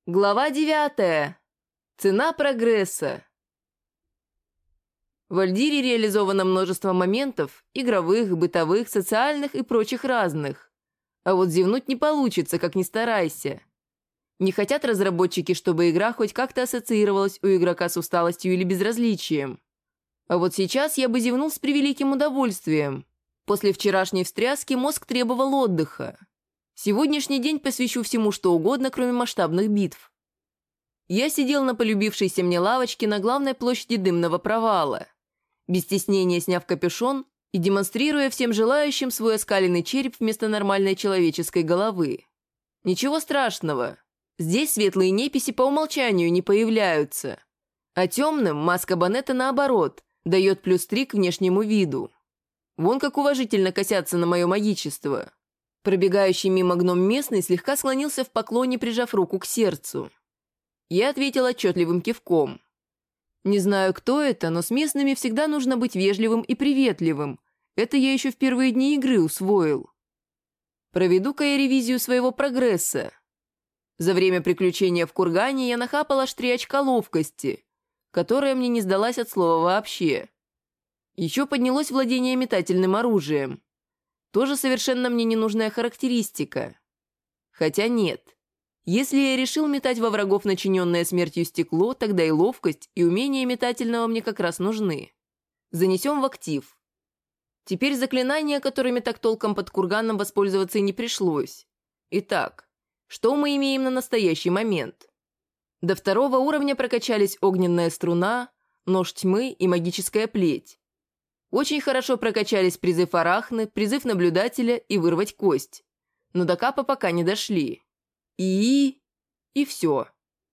Глава 9. Цена прогресса. В Альдире реализовано множество моментов – игровых, бытовых, социальных и прочих разных. А вот зевнуть не получится, как ни старайся. Не хотят разработчики, чтобы игра хоть как-то ассоциировалась у игрока с усталостью или безразличием. А вот сейчас я бы зевнул с превеликим удовольствием. После вчерашней встряски мозг требовал отдыха. Сегодняшний день посвящу всему, что угодно, кроме масштабных битв. Я сидел на полюбившейся мне лавочке на главной площади Дымного провала, без стеснения сняв капюшон и демонстрируя всем желающим свой оскаленный череп вместо нормальной человеческой головы. Ничего страшного, здесь светлые неписи по умолчанию не появляются, а темным маска Банета, наоборот, дает +3 к внешнему виду. Вон как уважительно косятся на мое магичество. Пробегающий мимо гном местный слегка склонился в поклоне, прижав руку к сердцу. Я ответил отчетливым кивком. Не знаю, кто это, но с местными всегда нужно быть вежливым и приветливым. Это я еще в первые дни игры усвоил. Проведу-ка я ревизию своего прогресса. За время приключения в кургане я нахапал аж 3 очка ловкости, которая мне не сдалась от слова вообще. Еще поднялось владение метательным оружием. Тоже совершенно мне ненужная характеристика. Хотя нет. Если я решил метать во врагов начиненное смертью стекло, тогда и ловкость, и умение метательного мне как раз нужны. Занесем в актив. Теперь заклинания, которыми так толком под курганом воспользоваться и не пришлось. Итак, что мы имеем на настоящий момент? До 2 уровня прокачались огненная струна, нож тьмы и магическая плеть. Очень хорошо прокачались призыв арахны, призыв наблюдателя и вырвать кость. Но до капа пока не дошли. И все.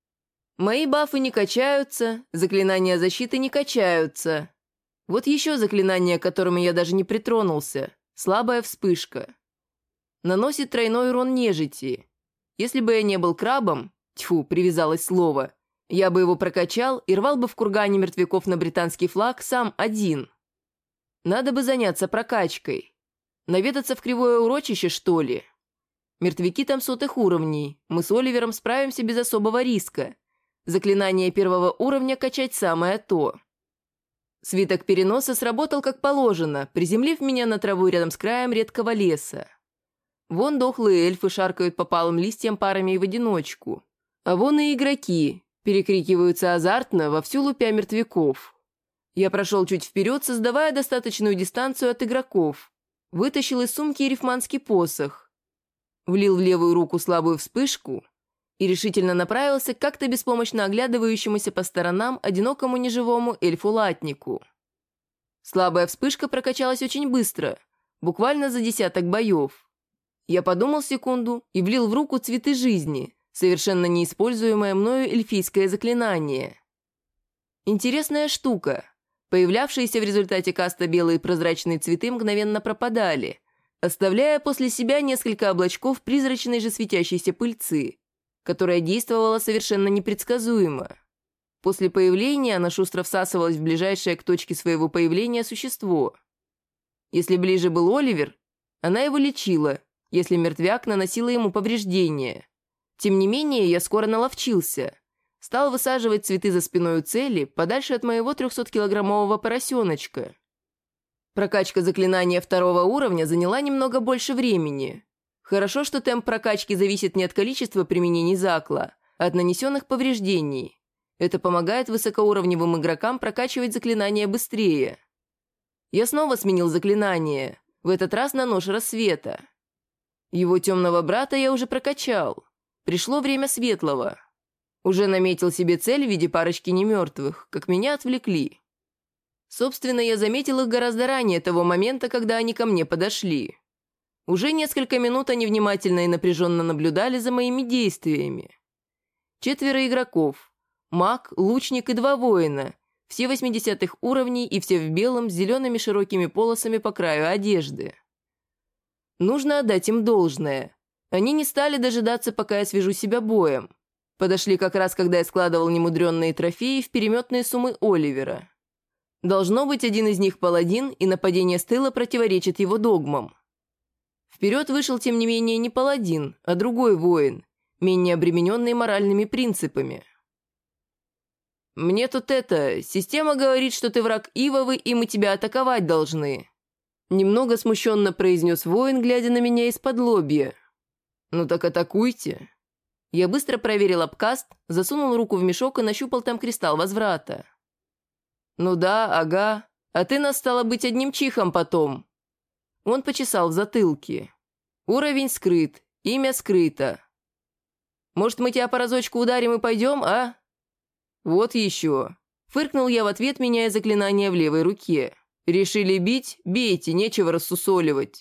Мои бафы не качаются, заклинания защиты не качаются. Вот еще заклинание, к которому я даже не притронулся. Слабая вспышка. Наносит тройной урон нежити. Если бы я не был крабом, тьфу, привязалось слово, я бы его прокачал и рвал бы в кургане мертвяков на британский флаг сам один. Надо бы заняться прокачкой. Наведаться в кривое урочище, что ли? Мертвяки там 100-х уровней. Мы с Оливером справимся без особого риска. Заклинание 1-го уровня качать самое то. Свиток переноса сработал как положено, приземлив меня на траву рядом с краем редкого леса. Вон дохлые эльфы шаркают по палым листьям парами и в одиночку. А вон и игроки перекрикиваются азартно, вовсю лупя мертвяков. Я прошел чуть вперед, создавая достаточную дистанцию от игроков. Вытащил из сумки рифманский посох. Влил в левую руку слабую вспышку и решительно направился к как-то беспомощно оглядывающемуся по сторонам одинокому неживому эльфу-латнику. Слабая вспышка прокачалась очень быстро, буквально за 10 боев. Я подумал секунду и влил в руку цветы жизни, совершенно неиспользуемое мною эльфийское заклинание. Интересная штука. Появлявшиеся в результате каста белые прозрачные цветы мгновенно пропадали, оставляя после себя несколько облачков призрачной же светящейся пыльцы, которая действовала совершенно непредсказуемо. После появления она шустро всасывалась в ближайшее к точке своего появления существо. Если ближе был Оливер, она его лечила, если мертвяк наносила ему повреждения. Тем не менее, я скоро наловчился. Стал высаживать цветы за спиной у цели, подальше от моего 300-килограммового поросеночка. Прокачка заклинания 2-го уровня заняла немного больше времени. Хорошо, что темп прокачки зависит не от количества применений закла, а от нанесенных повреждений. Это помогает высокоуровневым игрокам прокачивать заклинания быстрее. Я снова сменил заклинание, в этот раз на нож рассвета. Его темного брата я уже прокачал. Пришло время светлого. Уже наметил себе цель в виде парочки немертвых, как меня отвлекли. Собственно, я заметил их гораздо ранее того момента, когда они ко мне подошли. Уже несколько минут они внимательно и напряженно наблюдали за моими действиями. 4 игроков. Маг, лучник и 2 воина. Все 80-х уровней и все в белом с зелеными широкими полосами по краю одежды. Нужно отдать им должное. Они не стали дожидаться, пока я свяжу себя боем. Подошли как раз, когда я складывал немудренные трофеи в переметные суммы Оливера. Должно быть, один из них паладин, и нападение с тыла противоречит его догмам. Вперед вышел, тем не менее, не паладин, а другой воин, менее обремененные моральными принципами. «Мне тут система говорит, что ты враг Ивовы, и мы тебя атаковать должны», немного смущенно произнес воин, глядя на меня из-под лобья. «Ну так атакуйте». Я быстро проверил апкаст, засунул руку в мешок и нащупал там кристалл возврата. «Ну да, ага. А ты нас, стало быть, одним чихом потом». Он почесал в затылке. «Уровень скрыт, имя скрыто. Может, мы тебя по разочку ударим и пойдем, а?» «Вот еще». Фыркнул я в ответ, меняя заклинание в левой руке. «Решили бить? Бейте, нечего рассусоливать».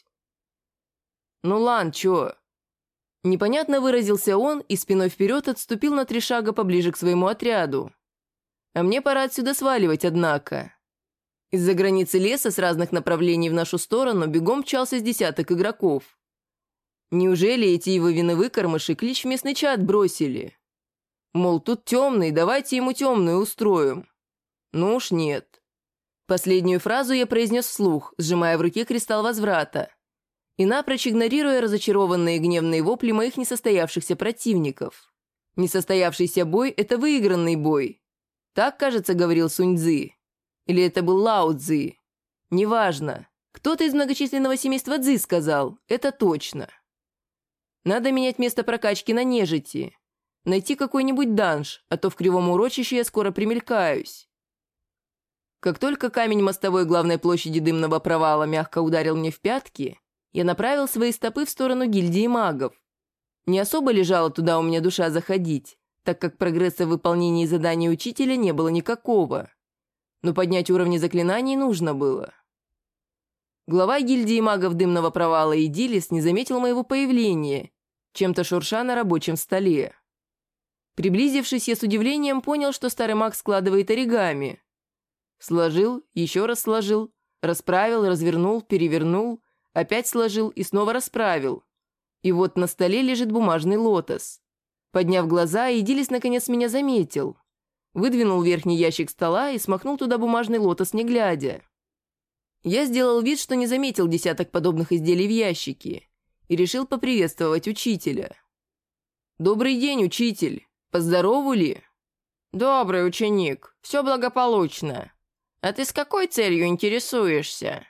«Ну лан, чё?» Непонятно выразился он и спиной вперед отступил на 3 шага поближе к своему отряду. А мне пора отсюда сваливать, однако. Из-за границы леса с разных направлений в нашу сторону бегом мчался с десяток игроков. Неужели эти ивовины выкормыши клич в местный чат бросили? Мол, тут темный, давайте ему темную устроим. Ну уж нет. Последнюю фразу я произнес вслух, сжимая в руке кристалл возврата, и напрочь игнорируя разочарованные гневные вопли моих несостоявшихся противников. Несостоявшийся бой – это выигранный бой. Так, кажется, говорил Сунь Цзы. Или это был Лао Цзы. Неважно. Кто-то из многочисленного семейства Цзы сказал, это точно. Надо менять место прокачки на нежити. Найти какой-нибудь данж, а то в Кривом урочище я скоро примелькаюсь. Как только камень мостовой главной площади Дымного провала мягко ударил мне в пятки, я направил свои стопы в сторону гильдии магов. Не особо лежала туда у меня душа заходить, так как прогресса в выполнении заданий учителя не было никакого. Но поднять уровни заклинаний нужно было. Глава гильдии магов Дымного провала Идилис не заметил моего появления, чем-то шурша на рабочем столе. Приблизившись, я с удивлением понял, что старый маг складывает оригами. Сложил, еще раз сложил, расправил, развернул, перевернул, опять сложил и снова расправил. И вот на столе лежит бумажный лотос. Подняв глаза, Идилис наконец меня заметил. Выдвинул верхний ящик стола и смахнул туда бумажный лотос, не глядя. Я сделал вид, что не заметил десяток подобных изделий в ящике, и решил поприветствовать учителя. «Добрый день, учитель! Поздоровали?» «Добрый ученик, все благополучно. А ты с какой целью интересуешься?»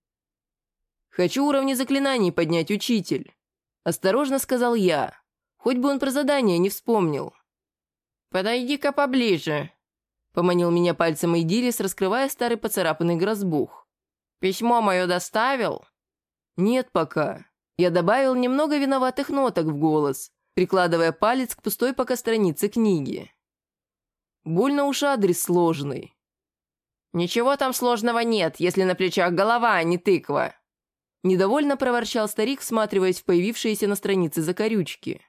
«Хочу уровни заклинаний поднять, учитель», – осторожно сказал я, хоть бы он про задание не вспомнил. «Подойди-ка поближе», – поманил меня пальцем Идилис, раскрывая старый поцарапанный грозбух. «Письмо мое доставил?» «Нет пока». Я добавил немного виноватых ноток в голос, прикладывая палец к пустой пока странице книги. Больно уж адрес сложный. «Ничего там сложного нет, если на плечах голова, а не тыква», – недовольно проворчал старик, всматриваясь в появившиеся на странице закорючки.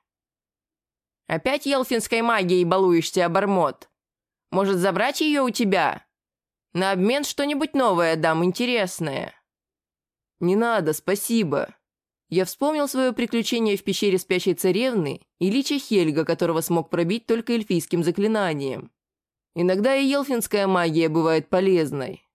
«Опять елфинской магией балуешься, обормот? Может, забрать ее у тебя? На обмен что-нибудь новое дам, интересное». «Не надо, спасибо». Я вспомнил свое приключение в пещере спящей царевны и лича Хельга, которого смог пробить только эльфийским заклинанием. Иногда и елфинская магия бывает полезной.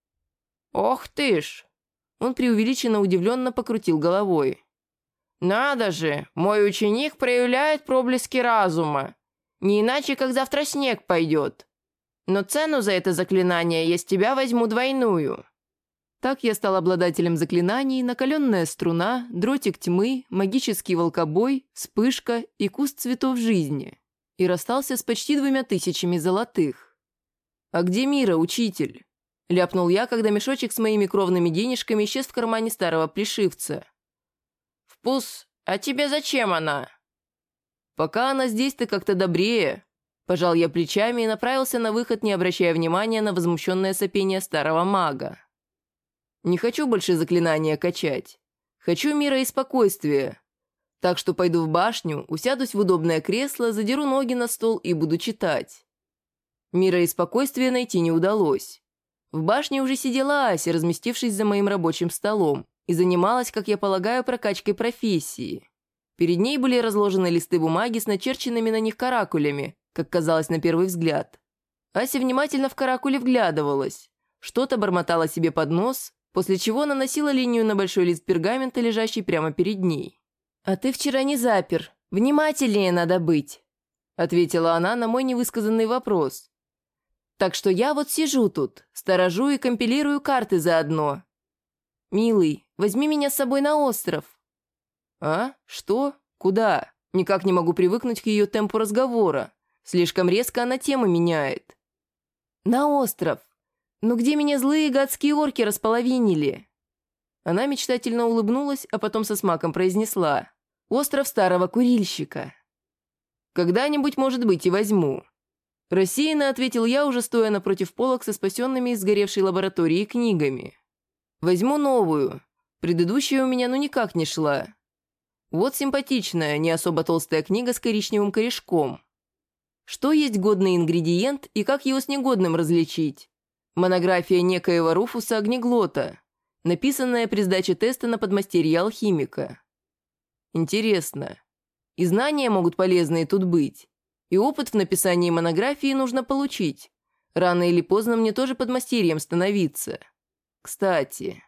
«Ох ты ж!» Он преувеличенно удивленно покрутил головой. «Надо же, мой ученик проявляет проблески разума. Не иначе, как завтра снег пойдет. Но цену за это заклинание я с тебя возьму двойную». Так я стал обладателем заклинаний «Накаленная струна», «Дротик тьмы», «Магический волкобой», «Вспышка» и «Куст цветов жизни» и расстался с почти 2000 золотых. «А где Мира, учитель?» – ляпнул я, когда мешочек с моими кровными денежками исчез в кармане старого плешивца. «Впус, а тебе зачем она?» «Пока она здесь-то как-то добрее», – пожал я плечами и направился на выход, не обращая внимания на возмущенное сопение старого мага. Не хочу больше заклинания качать. Хочу мира и спокойствия. Так что пойду в башню, усядусь в удобное кресло, задеру ноги на стол и буду читать. Мира и спокойствия найти не удалось. В башне уже сидела Ася, разместившись за моим рабочим столом, и занималась, как я полагаю, прокачкой профессии. Перед ней были разложены листы бумаги с начерченными на них каракулями, как казалось на первый взгляд. Ася внимательно в каракуле вглядывалась, что-то бормотала себе под нос, после чего наносила линию на большой лист пергамента, лежащий прямо перед ней. «А ты вчера не запер», «Внимательнее надо быть», — ответила она на мой невысказанный вопрос. «Так что я вот сижу тут, сторожу и компилирую карты заодно. Милый, возьми меня с собой на остров». «А? Что? Куда?» Никак не могу привыкнуть к ее темпу разговора. Слишком резко она тему меняет. «На остров. Ну где меня злые гадские орки располовинили?» Она мечтательно улыбнулась, а потом со смаком произнесла: «Остров старого курильщика». «Когда-нибудь, может быть, и возьму». Рассеянно ответил я, уже стоя напротив полок со спасенными из сгоревшей лаборатории книгами. «Возьму новую. Предыдущая у меня ну никак не шла. Вот симпатичная, не особо толстая книга с коричневым корешком. Что есть годный ингредиент и как его с негодным различить? Монография некоего Руфуса Огнеглота, написанная при сдаче теста на подмастерье алхимика. Интересно. И знания могут полезные тут быть. И опыт в написании монографии нужно получить. Рано или поздно мне тоже подмастерьем становиться. Кстати.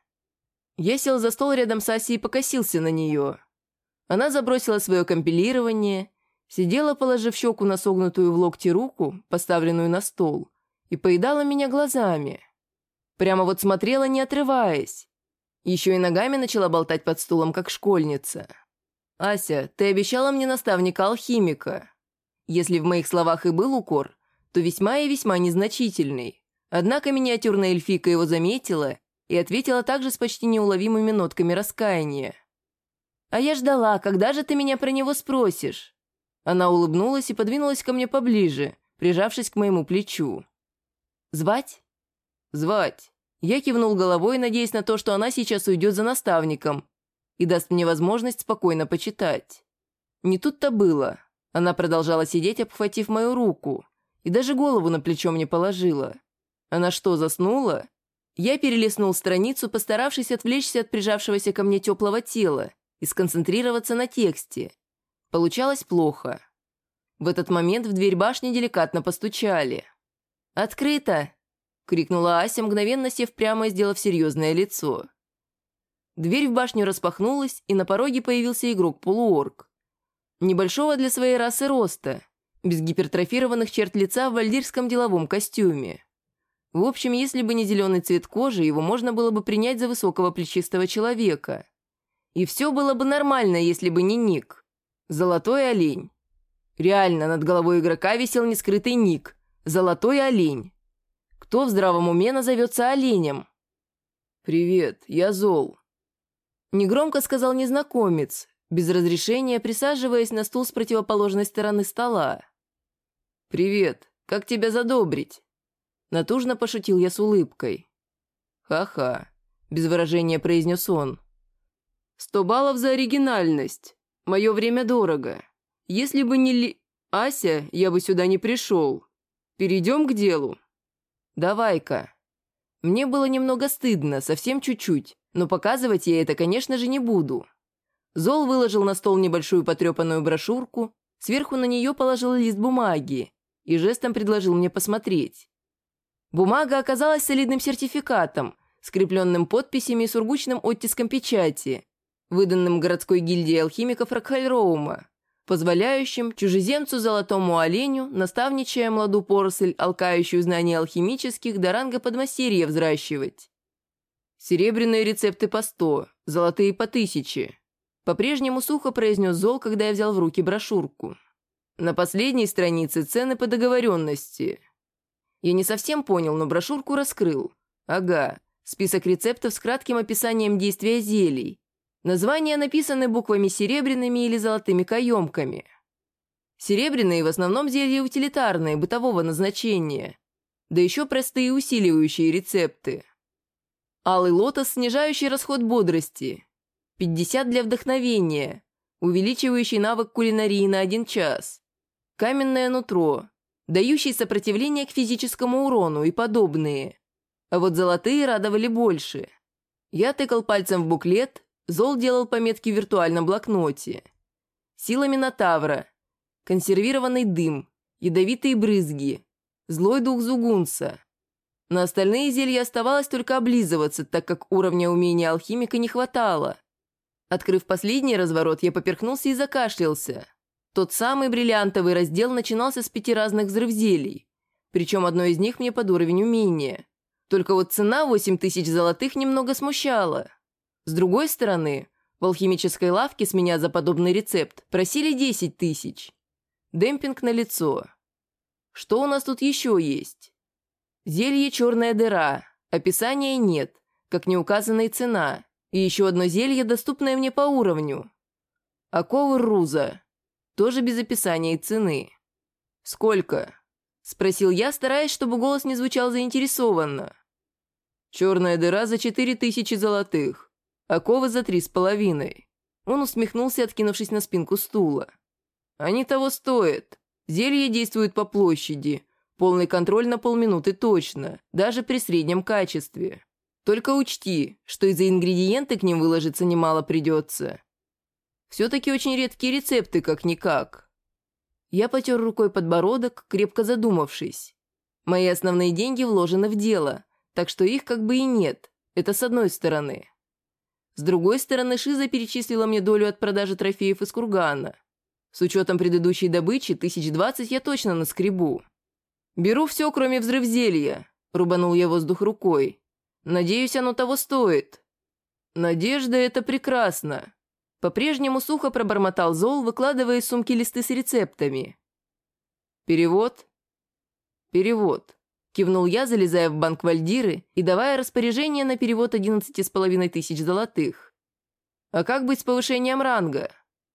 Я сел за стол рядом с Асей и покосился на нее. Она забросила свое компилирование, сидела, положив щеку на согнутую в локте руку, поставленную на стол, и поедала меня глазами. Прямо вот смотрела, не отрываясь. Еще и ногами начала болтать под стулом, как школьница. «Ася, ты обещала мне наставника-алхимика. Если в моих словах и был укор, то весьма и весьма незначительный. Однако миниатюрная эльфийка его заметила и ответила также с почти неуловимыми нотками раскаяния. «А я ждала, когда же ты меня про него спросишь?» Она улыбнулась и подвинулась ко мне поближе, прижавшись к моему плечу. «Звать?» «Звать». Я кивнул головой, надеясь на то, что она сейчас уйдет за наставником и даст мне возможность спокойно почитать. Не тут-то было. Она продолжала сидеть, обхватив мою руку, и даже голову на плечо мне положила. Она что, заснула? Я перелистнул страницу, постаравшись отвлечься от прижавшегося ко мне теплого тела и сконцентрироваться на тексте. Получалось плохо. В этот момент в дверь башни деликатно постучали. «Открыто!» — крикнула Ася, мгновенно сев прямо и сделав серьезное лицо. Дверь в башню распахнулась, и на пороге появился игрок-полуорк. Небольшого для своей расы роста, без гипертрофированных черт лица в вальдирском деловом костюме. В общем, если бы не зеленый цвет кожи, его можно было бы принять за высокого плечистого человека. И все было бы нормально, если бы не ник. Золотой олень. Реально, над головой игрока висел нескрытый ник. Золотой олень. Кто в здравом уме назовется оленем? «Привет, я Зол», — негромко сказал незнакомец, без разрешения присаживаясь на стул с противоположной стороны стола. «Привет, как тебя задобрить?» Натужно пошутил я с улыбкой. «Ха-ха», — без выражения произнес он. 100 баллов за оригинальность. Мое время дорого. Если бы не Ася, я бы сюда не пришел. Перейдем к делу». «Давай-ка». Мне было немного стыдно, совсем чуть-чуть, но показывать я это, конечно же, не буду. Зол выложил на стол небольшую потрепанную брошюрку, сверху на нее положил лист бумаги и жестом предложил мне посмотреть. Бумага оказалась солидным сертификатом, скрепленным подписями и сургучным оттиском печати, выданным городской гильдией алхимиков Рокхальроума, позволяющим чужеземцу золотому оленю, наставничая младу поросль, алкающую знания алхимических, до ранга подмастерья взращивать. Серебряные рецепты по 100, золотые по 1000. По-прежнему сухо произнес Зол, когда я взял в руки брошюрку. На последней странице цены по договоренности. Я не совсем понял, но брошюрку раскрыл. Ага, список рецептов с кратким описанием действия зелий. Названия написаны буквами серебряными или золотыми каемками. Серебряные в основном зелья утилитарные, бытового назначения. Да еще простые усиливающие рецепты. Алый лотос, снижающий расход бодрости. 50 для вдохновения, увеличивающий навык кулинарии на 1 час. Каменное нутро, дающий сопротивление к физическому урону и подобные. А вот золотые радовали больше. Я тыкал пальцем в буклет, Зол делал пометки в виртуальном блокноте. Сила Минотавра, консервированный дым, ядовитые брызги, злой дух Зугунса. На остальные зелья оставалось только облизываться, так как уровня умения алхимика не хватало. Открыв последний разворот, я поперхнулся и закашлялся. Тот самый бриллиантовый раздел начинался с 5 разных взрывзелий, причем одно из них мне под уровень умения. Только вот цена 8000 золотых немного смущала. С другой стороны, в алхимической лавке с меня за подобный рецепт просили 10 000. Демпинг налицо. Что у нас тут еще есть? Зелье «Черная дыра». Описания нет, как не указана и цена. И еще одно зелье, доступное мне по уровню. Оковы Руза. Тоже без описания и цены. «Сколько?» – спросил я, стараясь, чтобы голос не звучал заинтересованно. «Черная дыра за 4000 золотых. Оковы за 3,5». Он усмехнулся, откинувшись на спинку стула. «Они того стоят. Зелье действует по площади. Полный контроль на полминуты точно, даже при среднем качестве. Только учти, что и за ингредиенты к ним выложиться немало придется. Все-таки очень редкие рецепты, как-никак». Я потер рукой подбородок, крепко задумавшись. Мои основные деньги вложены в дело, так что их как бы и нет. Это с одной стороны. С другой стороны, Шиза перечислила мне долю от продажи трофеев из кургана. С учетом предыдущей добычи 1020 я точно наскребу. «Беру все, кроме взрывзелья», — рубанул я воздух рукой. «Надеюсь, оно того стоит». «Надежда — это прекрасно». По-прежнему сухо пробормотал Зол, выкладывая из сумки листы с рецептами. «Перевод?» «Перевод», — кивнул я, залезая в банк Вальдиры и давая распоряжение на перевод 11,500 золотых. «А как быть с повышением ранга?»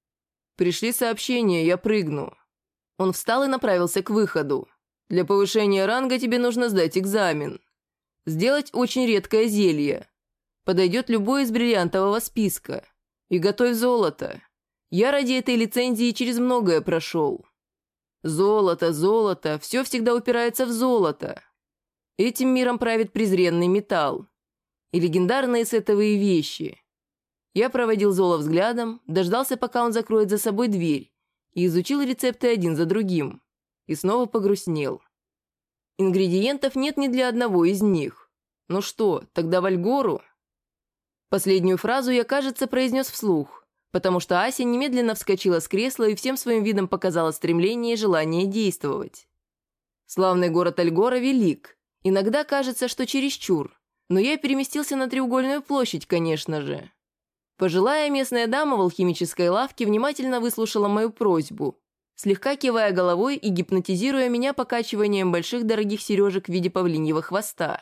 «Пришли сообщения, я прыгну». Он встал и направился к выходу. «Для повышения ранга тебе нужно сдать экзамен. Сделать очень редкое зелье. Подойдет любой из бриллиантового списка. И готовь золото. Я ради этой лицензии через многое прошел. Золото, золото, все всегда упирается в золото. Этим миром правит презренный металл. И легендарные сетовые вещи». Я проводил Зола взглядом, дождался, пока он закроет за собой дверь, и изучил рецепты один за другим. И снова погрустнел. Ингредиентов нет ни для одного из них. Ну что, тогда в Альгору? Последнюю фразу я, кажется, произнес вслух, потому что Ася немедленно вскочила с кресла и всем своим видом показала стремление и желание действовать. Славный город Альгора велик. Иногда кажется, что чересчур. Но я переместился на Треугольную площадь, конечно же. Пожилая местная дама в алхимической лавке внимательно выслушала мою просьбу, слегка кивая головой и гипнотизируя меня покачиванием больших дорогих сережек в виде павлиньего хвоста.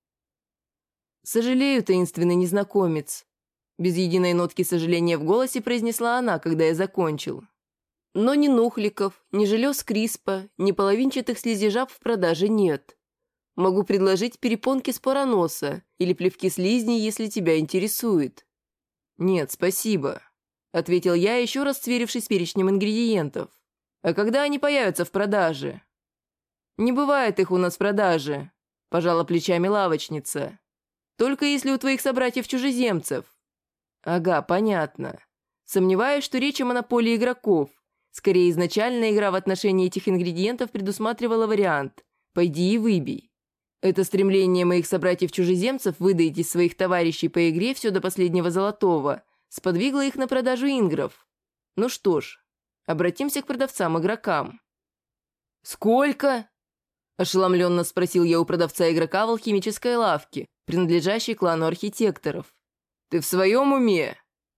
«Сожалею, таинственный незнакомец», — без единой нотки сожаления в голосе произнесла она, когда я закончил. «Но ни нухликов, ни желез Криспа, ни половинчатых слизежаб в продаже нет. Могу предложить перепонки спороноса или плевки слизней, если тебя интересует». «Нет, спасибо», — ответил я, еще раз сверившись с перечнем ингредиентов. «А когда они появятся в продаже?» «Не бывает их у нас в продаже», — пожала плечами лавочница. «Только если у твоих собратьев-чужеземцев». «Ага, понятно. Сомневаюсь, что речь о монополии игроков. Скорее, изначально игра в отношении этих ингредиентов предусматривала вариант «пойди и выбей». Это стремление моих собратьев-чужеземцев выдать из своих товарищей по игре все до последнего золотого сподвигло их на продажу ингров. Ну что ж, обратимся к продавцам-игрокам. «Сколько?» – ошеломленно спросил я у продавца-игрока в алхимической лавке, принадлежащей клану архитекторов. «Ты в своем уме?»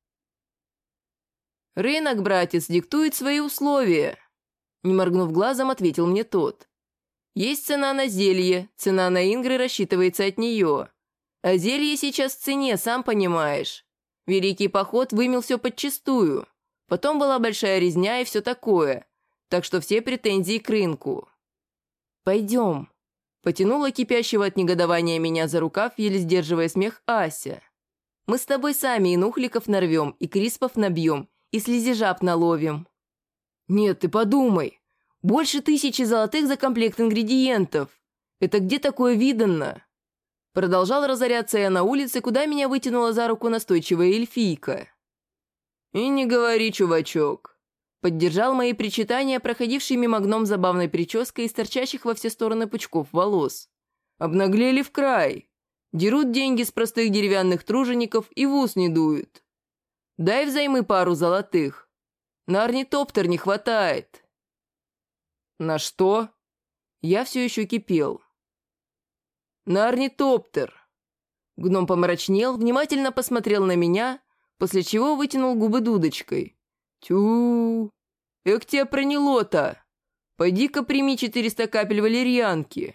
«Рынок, братец, диктует свои условия», – не моргнув глазом, ответил мне тот. «Есть цена на зелье, цена на ингры рассчитывается от нее. А зелье сейчас в цене, сам понимаешь. Великий поход вымел все подчистую. Потом была большая резня и все такое. Так что все претензии к рынку». «Пойдем», – потянула кипящего от негодования меня за рукав, еле сдерживая смех, Ася. «Мы с тобой сами и нухликов нарвем, и криспов набьем, и слизежаб наловим». «Нет, ты подумай. Больше 1000 золотых за комплект ингредиентов. Это где такое видано?» Продолжал разоряться я на улице, куда меня вытянула за руку настойчивая эльфийка. «И не говори, чувачок», — поддержал мои причитания, проходивший мимо гном забавной прической из торчащих во все стороны пучков волос. «Обнаглели в край. Дерут деньги с простых деревянных тружеников и в ус не дуют. Дай взаймы пару золотых». На орнитоптер не хватает». «На что?» Я все еще кипел. «На орнитоптер». Гном помрачнел, внимательно посмотрел на меня, после чего вытянул губы дудочкой. «Тю! Эк тебя проняло-то! Пойди-ка прими 400 капель валерьянки!»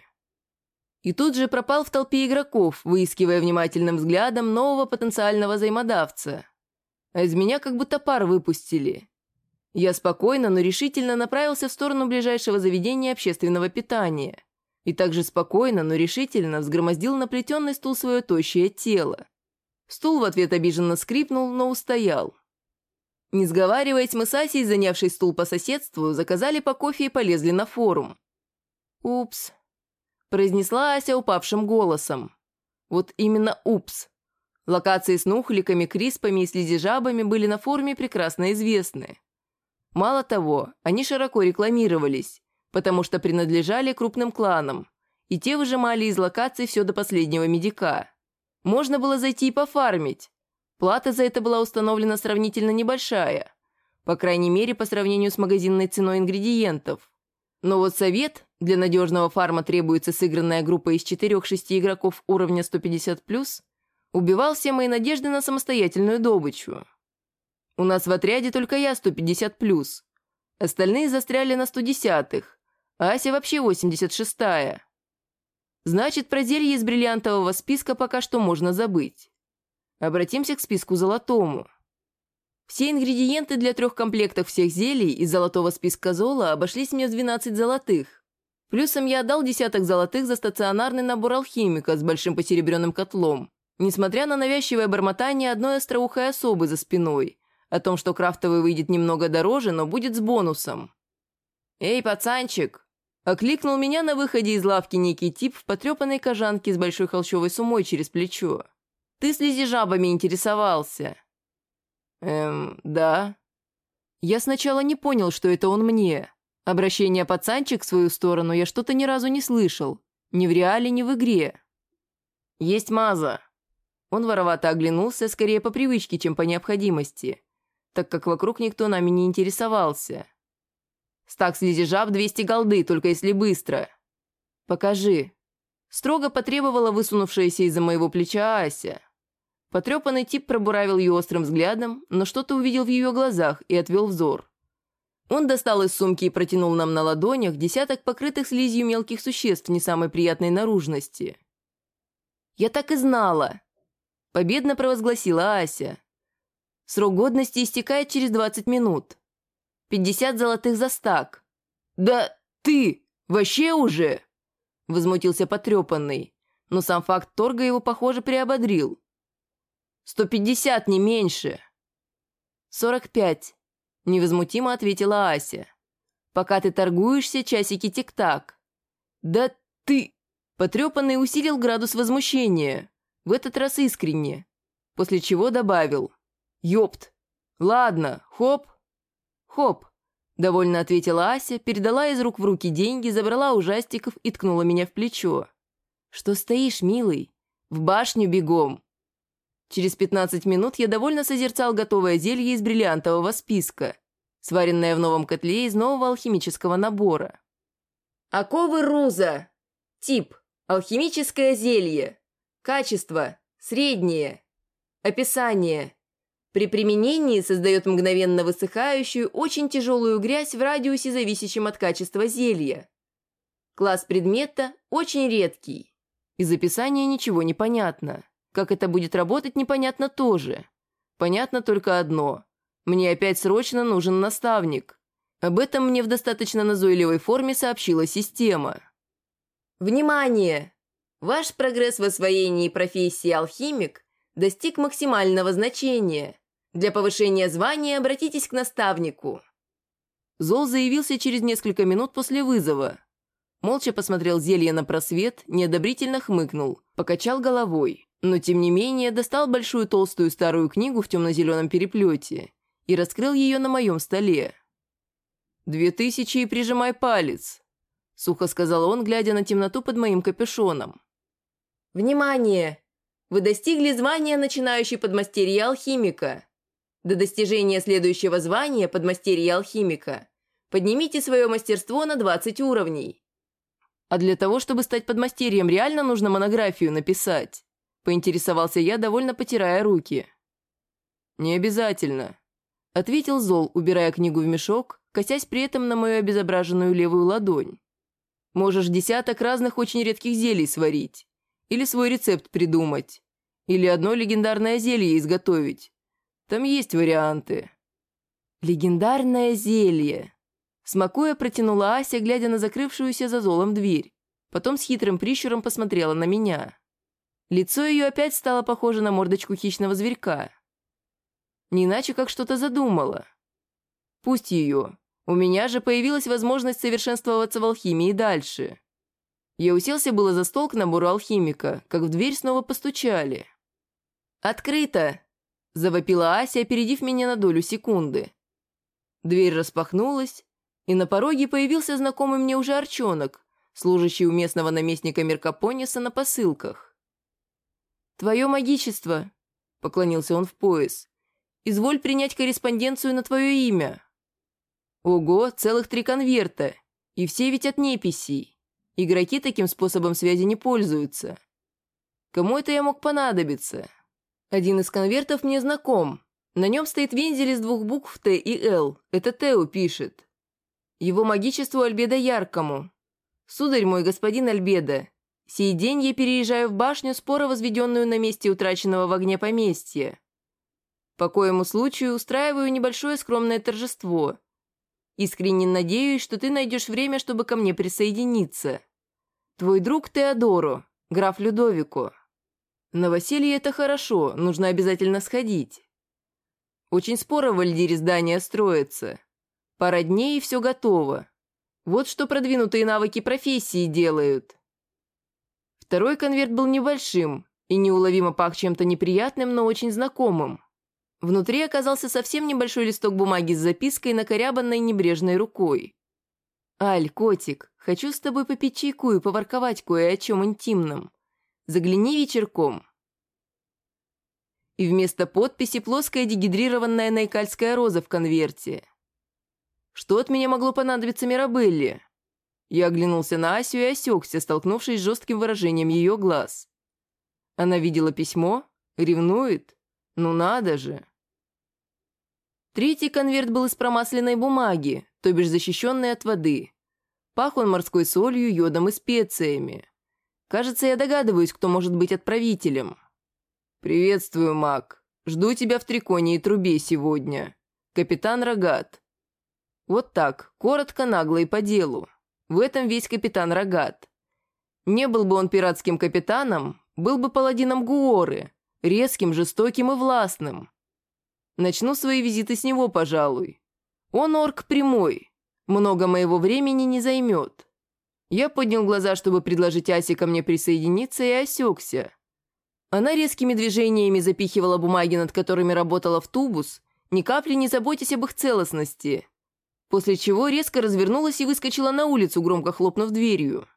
И тут же пропал в толпе игроков, выискивая внимательным взглядом нового потенциального взаимодавца. А из меня как будто пар выпустили. Я спокойно, но решительно направился в сторону ближайшего заведения общественного питания. И также спокойно, но решительно взгромоздил на плетеный стул свое тощее тело. Стул в ответ обиженно скрипнул, но устоял. Не сговариваясь, мы с Асей, занявший стул по соседству, заказали по кофе и полезли на форум. «Упс», – произнесла Ася упавшим голосом. Вот именно «упс». Локации с нухликами, криспами и слизижабами были на форуме прекрасно известны. Мало того, они широко рекламировались, потому что принадлежали крупным кланам, и те выжимали из локаций все до последнего медика. Можно было зайти и пофармить. Плата за это была установлена сравнительно небольшая, по крайней мере, по сравнению с магазинной ценой ингредиентов. Но вот совет: для надежного фарма требуется сыгранная группа из 4-6 игроков уровня 150+, убивал все мои надежды на самостоятельную добычу. У нас в отряде только я 150+, остальные застряли на 110-х, а Ася вообще 86-я. Значит, про зелье из бриллиантового списка пока что можно забыть. Обратимся к списку золотому. Все ингредиенты для 3 комплектов всех зелий из золотого списка Зола обошлись мне в 12 золотых. Плюсом я отдал 10 золотых за стационарный набор алхимика с большим посеребренным котлом, несмотря на навязчивое бормотание одной остроухой особы за спиной о том, что крафтовый выйдет немного дороже, но будет с бонусом. «Эй, пацанчик!» – окликнул меня на выходе из лавки некий тип в потрепанной кожанке с большой холщовой сумой через плечо. «Ты слизижабами интересовался?» Да». Я сначала не понял, что это он мне. Обращение пацанчик в свою сторону я что-то ни разу не слышал. Ни в реале, ни в игре. «Есть маза». Он воровато оглянулся, скорее по привычке, чем по необходимости, так как вокруг никто нами не интересовался. «Стак слизижаб 200 голды, только если быстро». «Покажи». Строго потребовала высунувшаяся из-за моего плеча Ася. Потрепанный тип пробуравил ее острым взглядом, но что-то увидел в ее глазах и отвел взор. Он достал из сумки и протянул нам на ладонях десяток покрытых слизью мелких существ не самой приятной наружности. «Я так и знала!» – победно провозгласила Ася. «Срок годности истекает через 20 минут. 50 золотых за стак». «Да ты! Вообще уже?» – возмутился потрепанный, но сам факт торга его, похоже, приободрил. 150, не меньше. 45, невозмутимо ответила Ася. Пока ты торгуешься, часики тик-так. Да ты... Потрепанный усилил градус возмущения, в этот раз искренне, после чего добавил. Ёпт. Ладно, хоп. Хоп, довольно ответила Ася, передала из рук в руки деньги, забрала ужастиков и ткнула меня в плечо. Что стоишь, милый? В башню бегом. Через 15 минут я довольно созерцал готовое зелье из бриллиантового списка, сваренное в новом котле из нового алхимического набора. Оковы Руза. Тип – алхимическое зелье. Качество – среднее. Описание. При применении создает мгновенно высыхающую, очень тяжелую грязь в радиусе, зависящем от качества зелья. Класс предмета – очень редкий. Из описания ничего не понятно. Как это будет работать, непонятно тоже. Понятно только одно. Мне опять срочно нужен наставник. Об этом мне в достаточно назойливой форме сообщила система. Внимание! Ваш прогресс в освоении профессии алхимик достиг максимального значения. Для повышения звания обратитесь к наставнику. Зол заявился через несколько минут после вызова. Молча посмотрел зелье на просвет, неодобрительно хмыкнул, покачал головой. Но, тем не менее, достал большую толстую старую книгу в темно-зеленом переплете и раскрыл ее на моем столе. 2000 и прижимай палец», — сухо сказал он, глядя на темноту под моим капюшоном. «Внимание! Вы достигли звания начинающий подмастерья алхимика. До достижения следующего звания подмастерья алхимика поднимите свое мастерство на 20 уровней. А для того, чтобы стать подмастерьем, реально нужно монографию написать? Поинтересовался я, довольно потирая руки. Не обязательно, ответил Зол, убирая книгу в мешок, косясь при этом на мою обезображенную левую ладонь. Можешь десяток разных очень редких зелий сварить. Или свой рецепт придумать. Или одно легендарное зелье изготовить. Там есть варианты. Легендарное зелье. Смакуя, протянула Ася, глядя на закрывшуюся за Золом дверь. Потом с хитрым прищуром посмотрела на меня. Лицо ее опять стало похоже на мордочку хищного зверька. Не иначе, как что-то задумала. Пусть ее. У меня же появилась возможность совершенствоваться в алхимии дальше. Я уселся было за стол к набору алхимика, как в дверь снова постучали. «Открыто!» – завопила Ася, опередив меня на долю секунды. Дверь распахнулась, и на пороге появился знакомый мне уже Арчонок, служащий у местного наместника Меркапониса на посылках. «Твое магичество!» – поклонился он в пояс. «Изволь принять корреспонденцию на твое имя». Ого, целых 3 конверта, и все ведь от неписей. Игроки таким способом связи не пользуются. Кому это я мог понадобиться? Один из конвертов мне знаком. На нем стоит вензель из 2 букв Т и Л. Это Тео пишет. Его магичеству Альбедо Яркому. Сударь мой, господин Альбедо, сей день я переезжаю в башню, споро возведенную на месте утраченного в огне поместья. По коему случаю устраиваю небольшое скромное торжество. Искренне надеюсь, что ты найдешь время, чтобы ко мне присоединиться. Твой друг Теодоро, граф Людовико. Новоселье – это хорошо, нужно обязательно сходить. Очень споро в Альдире здание строится. Пара дней, и все готово. Вот что продвинутые навыки профессии делают. Второй конверт был небольшим и неуловимо пах чем-то неприятным, но очень знакомым. Внутри оказался совсем небольшой листок бумаги с запиской, накорябанной небрежной рукой. «Аль, котик, хочу с тобой попить чайку и поворковать кое о чем интимном. Загляни вечерком». И вместо подписи плоская дегидрированная найкальская роза в конверте. Что от меня могло понадобиться Мирабелле? Я оглянулся на Асю и осекся, столкнувшись с жестким выражением ее глаз. Она видела письмо? Ревнует? Ну надо же. Третий конверт был из промасленной бумаги, то бишь защищенный от воды. Пах он морской солью, йодом и специями. Кажется, я догадываюсь, кто может быть отправителем. «Приветствую, маг. Жду тебя в Триконе и Трубе сегодня. Капитан Рогат». Вот так, коротко, нагло и по делу. В этом весь капитан Рогат. Не был бы он пиратским капитаном, был бы паладином Гуоры, резким, жестоким и властным. Начну свои визиты с него, пожалуй. Он орк прямой, много моего времени не займет. Я поднял глаза, чтобы предложить Асе ко мне присоединиться, и осекся. Она резкими движениями запихивала бумаги, над которыми работала, в тубус, ни капли не заботясь об их целостности. После чего резко развернулась и выскочила на улицу, громко хлопнув дверью.